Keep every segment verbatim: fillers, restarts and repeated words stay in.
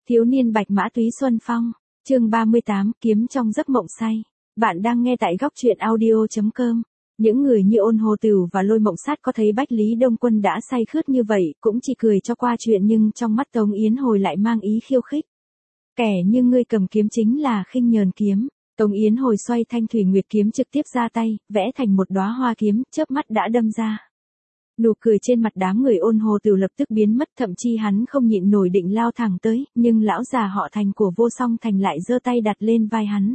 Thiếu niên bạch mã túy xuân phong, chương ba mươi tám, kiếm trong giấc mộng say. Bạn đang nghe tại góc truyện audio chấm com. Những người như Ôn Hồ Tửu và Lôi Mộng Sát có thấy Bách Lý Đông Quân đã say khướt như vậy, cũng chỉ cười cho qua chuyện, nhưng trong mắt Tống Yến Hồi lại mang ý khiêu khích. Kẻ như ngươi cầm kiếm chính là khinh nhờn kiếm. Tống Yến Hồi xoay thanh thủy nguyệt kiếm trực tiếp ra tay, vẽ thành một đóa hoa kiếm, chớp mắt đã đâm ra. Nụ cười trên mặt đám người Ôn Hồ Tửu lập tức biến mất, thậm chí hắn không nhịn nổi định lao thẳng tới, nhưng lão già họ Thành của Vô Song Thành lại giơ tay đặt lên vai hắn.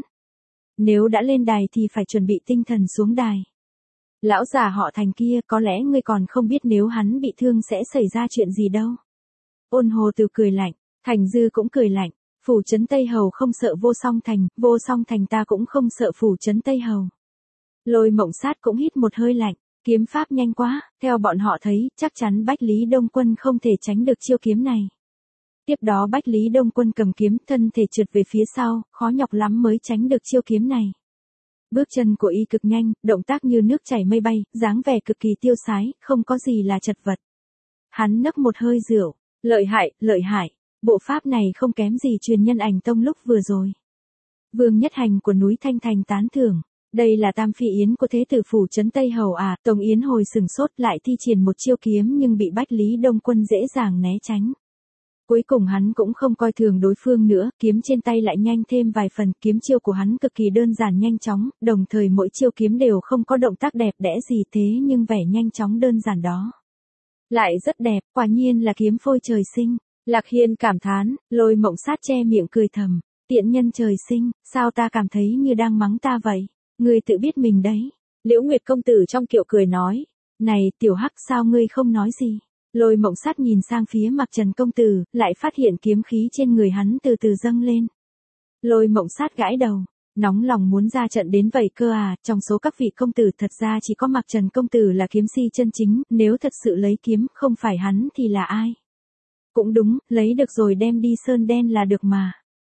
Nếu đã lên đài thì phải chuẩn bị tinh thần xuống đài. Lão già họ Thành kia, có lẽ ngươi còn không biết nếu hắn bị thương sẽ xảy ra chuyện gì đâu. Ôn Hồ Tửu cười lạnh, Thành Dư cũng cười lạnh. Phủ trấn Tây Hầu không sợ Vô Song Thành, Vô Song Thành ta cũng không sợ phủ trấn Tây Hầu. Lôi Mộng Sát cũng hít một hơi lạnh. Kiếm pháp nhanh quá, theo bọn họ thấy, chắc chắn Bách Lý Đông Quân không thể tránh được chiêu kiếm này. Tiếp đó Bách Lý Đông Quân cầm kiếm, thân thể trượt về phía sau, khó nhọc lắm mới tránh được chiêu kiếm này. Bước chân của y cực nhanh, động tác như nước chảy mây bay, dáng vẻ cực kỳ tiêu sái, không có gì là chật vật. Hắn nấc một hơi rượu, lợi hại, lợi hại, bộ pháp này không kém gì truyền nhân Ảnh Tông lúc vừa rồi. Vương Nhất Hành của núi Thanh Thành tán thưởng. Đây là Tam Phi Yến của thế tử phủ trấn Tây Hầu à. Tống Yến Hồi sừng sốt, lại thi triển một chiêu kiếm nhưng bị Bách Lý Đông Quân dễ dàng né tránh. Cuối cùng hắn cũng không coi thường đối phương nữa, kiếm trên tay lại nhanh thêm vài phần, kiếm chiêu của hắn cực kỳ đơn giản nhanh chóng, đồng thời mỗi chiêu kiếm đều không có động tác đẹp đẽ gì, thế nhưng vẻ nhanh chóng đơn giản đó lại rất đẹp, quả nhiên là kiếm phôi trời sinh. Lạc Hiên cảm thán, Lôi Mộng Sát che miệng cười thầm, tiện nhân trời sinh, sao ta cảm thấy như đang mắng ta vậy? Ngươi tự biết mình đấy. Liễu Nguyệt công tử trong kiệu cười nói, này tiểu hắc, sao ngươi không nói gì? Lôi Mộng Sát nhìn sang phía Mặc Trần công tử, lại phát hiện kiếm khí trên người hắn từ từ dâng lên. Lôi Mộng Sát gãi đầu, nóng lòng muốn ra trận đến vậy cơ à. Trong số các vị công tử thật ra chỉ có Mặc Trần công tử là kiếm si chân chính, nếu thật sự lấy kiếm không phải hắn thì là ai? Cũng đúng, lấy được rồi đem đi sơn đen là được mà.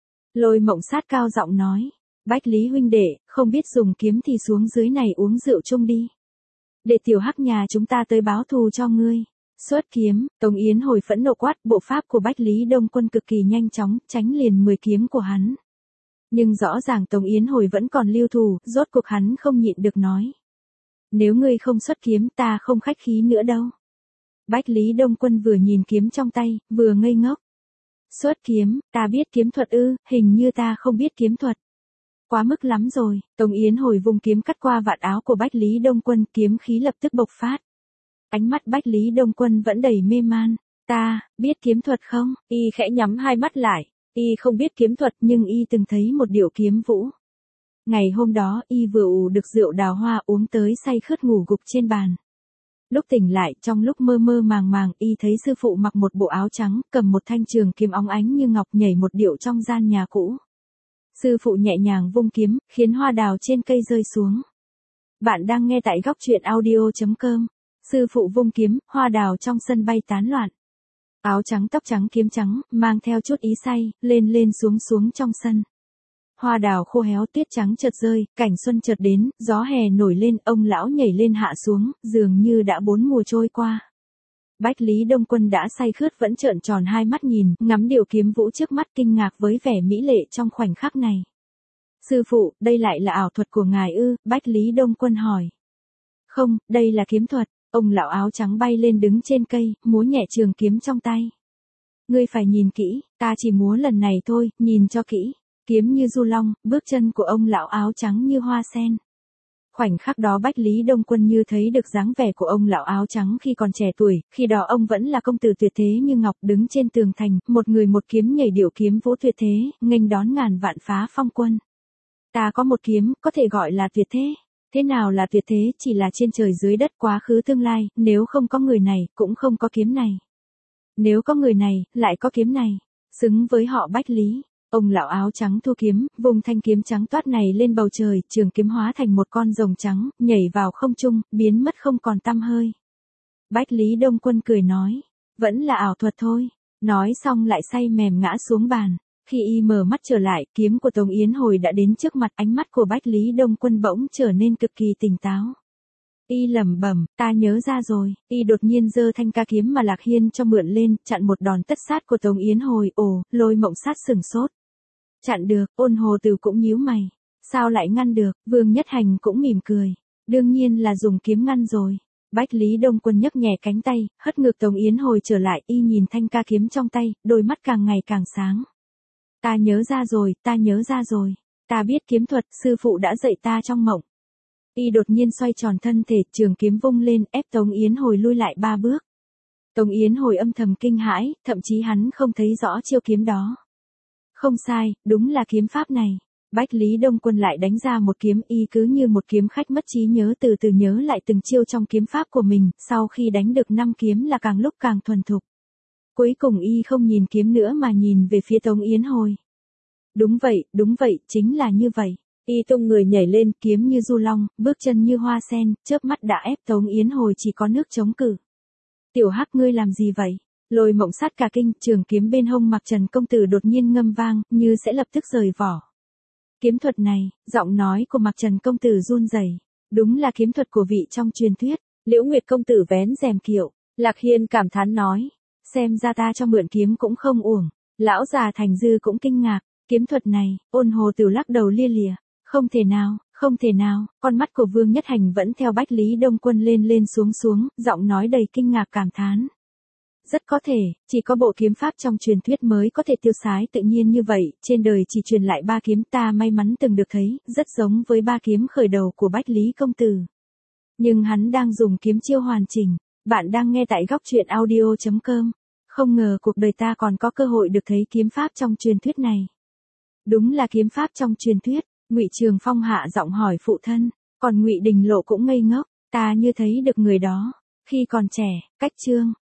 Lôi Mộng Sát cao giọng nói, Bách Lý huynh đệ, không biết dùng kiếm thì xuống dưới này uống rượu chung đi. Để tiểu hắc nhà chúng ta tới báo thù cho ngươi. Xuất kiếm, Tống Yến Hồi phẫn nộ quát, bộ pháp của Bách Lý Đông Quân cực kỳ nhanh chóng, tránh liền mười kiếm của hắn. Nhưng rõ ràng Tống Yến Hồi vẫn còn lưu thù, rốt cuộc hắn không nhịn được nói. Nếu ngươi không xuất kiếm ta không khách khí nữa đâu. Bách Lý Đông Quân vừa nhìn kiếm trong tay, vừa ngây ngốc. Xuất kiếm, ta biết kiếm thuật ư? Hình như ta không biết kiếm thuật. Quá mức lắm rồi. Tống Yến Hồi vung kiếm cắt qua vạt áo của Bách Lý Đông Quân, kiếm khí lập tức bộc phát. Ánh mắt Bách Lý Đông Quân vẫn đầy mê man. Ta, biết kiếm thuật không? Y khẽ nhắm hai mắt lại. Y không biết kiếm thuật nhưng y từng thấy một điệu kiếm vũ. Ngày hôm đó y vừa ủ được rượu đào hoa uống tới say khướt ngủ gục trên bàn. Lúc tỉnh lại, trong lúc mơ mơ màng màng, y thấy sư phụ mặc một bộ áo trắng, cầm một thanh trường kiếm óng ánh như ngọc nhảy một điệu trong gian nhà cũ. Sư phụ nhẹ nhàng vung kiếm, khiến hoa đào trên cây rơi xuống. Bạn đang nghe tại góc truyện audio chấm com. Sư phụ vung kiếm, hoa đào trong sân bay tán loạn. Áo trắng tóc trắng kiếm trắng, mang theo chút ý say, lên lên xuống xuống trong sân. Hoa đào khô héo, tuyết trắng chợt rơi, cảnh xuân chợt đến, gió hè nổi lên, ông lão nhảy lên hạ xuống, dường như đã bốn mùa trôi qua. Bách Lý Đông Quân đã say khướt vẫn trợn tròn hai mắt nhìn, ngắm điệu kiếm vũ trước mắt, kinh ngạc với vẻ mỹ lệ trong khoảnh khắc này. Sư phụ, đây lại là ảo thuật của ngài ư? Bách Lý Đông Quân hỏi. Không, đây là kiếm thuật. Ông lão áo trắng bay lên đứng trên cây, múa nhẹ trường kiếm trong tay. Ngươi phải nhìn kỹ, ta chỉ múa lần này thôi, nhìn cho kỹ. Kiếm như du long, bước chân của ông lão áo trắng như hoa sen. Khoảnh khắc đó Bách Lý Đông Quân như thấy được dáng vẻ của ông lão áo trắng khi còn trẻ tuổi, khi đó ông vẫn là công tử tuyệt thế như ngọc đứng trên tường thành, một người một kiếm nhảy điệu kiếm vũ tuyệt thế, nghênh đón ngàn vạn phá phong quân. Ta có một kiếm, có thể gọi là tuyệt thế. Thế nào là tuyệt thế? Chỉ là trên trời dưới đất, quá khứ tương lai, nếu không có người này, cũng không có kiếm này. Nếu có người này, lại có kiếm này. Xứng với họ Bách Lý. Ông lão áo trắng thu kiếm, vùng thanh kiếm trắng toát này lên bầu trời, trường kiếm hóa thành một con rồng trắng, nhảy vào không trung, biến mất không còn tăm hơi. Bách Lý Đông Quân cười nói, vẫn là ảo thuật thôi. Nói xong lại say mềm ngã xuống bàn. Khi y mở mắt trở lại, kiếm của Tống Yến Hồi đã đến trước mặt, ánh mắt của Bách Lý Đông Quân bỗng trở nên cực kỳ tỉnh táo. Y lẩm bẩm, ta nhớ ra rồi, Y đột nhiên giơ thanh ca kiếm mà Lạc Hiên cho mượn lên, chặn một đòn tất sát của Tống Yến Hồi, ồ, Lôi Mộng Sát sừng sốt. Chặn được, Ôn Hồ Tử cũng nhíu mày. Sao lại ngăn được, Vương Nhất Hành cũng mỉm cười. Đương nhiên là dùng kiếm ngăn rồi. Bách Lý Đông Quân nhấc nhẹ cánh tay, hất ngược Tống Yến Hồi trở lại, Y nhìn thanh ca kiếm trong tay, đôi mắt càng ngày càng sáng. Ta nhớ ra rồi, ta nhớ ra rồi. Ta biết kiếm thuật, sư phụ đã dạy ta trong mộng. Y đột nhiên xoay tròn thân thể, trường kiếm vung lên, ép Tống Yến Hồi lui lại ba bước. Tống Yến Hồi âm thầm kinh hãi, thậm chí hắn không thấy rõ chiêu kiếm đó. Không sai, đúng là kiếm pháp này. Bách Lý Đông Quân lại đánh ra một kiếm, Y cứ như một kiếm khách mất trí nhớ từ từ nhớ lại từng chiêu trong kiếm pháp của mình, sau khi đánh được năm kiếm là càng lúc càng thuần thục. Cuối cùng Y không nhìn kiếm nữa mà nhìn về phía Tống Yến Hồi. Đúng vậy, đúng vậy, chính là như vậy. Y tung người nhảy lên, kiếm như du long, bước chân như hoa sen, chớp mắt đã ép Tống Yến Hồi chỉ có nước chống cự. Tiểu Hắc, ngươi làm gì vậy? Lôi Mộng Sát cả kinh, trường kiếm bên hông Mặc Trần công tử đột nhiên ngâm vang, như sẽ lập tức rời vỏ. Kiếm thuật này, giọng nói của Mặc Trần công tử run rẩy. Đúng là kiếm thuật của vị trong truyền thuyết. Liễu Nguyệt công tử vén rèm kiệu, Lạc Hiên cảm thán nói, xem ra ta cho mượn kiếm cũng không uổng. Lão già Thành Dư cũng kinh ngạc, kiếm thuật này, Ôn Hồ Tử lắc đầu lia lịa, không thể nào, không thể nào. Con mắt của Vương Nhất Hành vẫn theo Bách Lý Đông Quân lên lên xuống xuống, giọng nói đầy kinh ngạc cảm thán. Rất có thể, chỉ có bộ kiếm pháp trong truyền thuyết mới có thể tiêu sái tự nhiên như vậy, trên đời chỉ truyền lại ba kiếm, ta may mắn từng được thấy, rất giống với ba kiếm khởi đầu của Bách Lý công tử. Nhưng hắn đang dùng kiếm chiêu hoàn chỉnh. Bạn đang nghe tại góc truyện audio chấm com. Không ngờ cuộc đời ta còn có cơ hội được thấy kiếm pháp trong truyền thuyết này. Đúng là kiếm pháp trong truyền thuyết. Ngụy Trường Phong hạ giọng hỏi phụ thân, còn Ngụy Đình Lộ cũng ngây ngốc, ta như thấy được người đó. Khi còn trẻ, cách Trương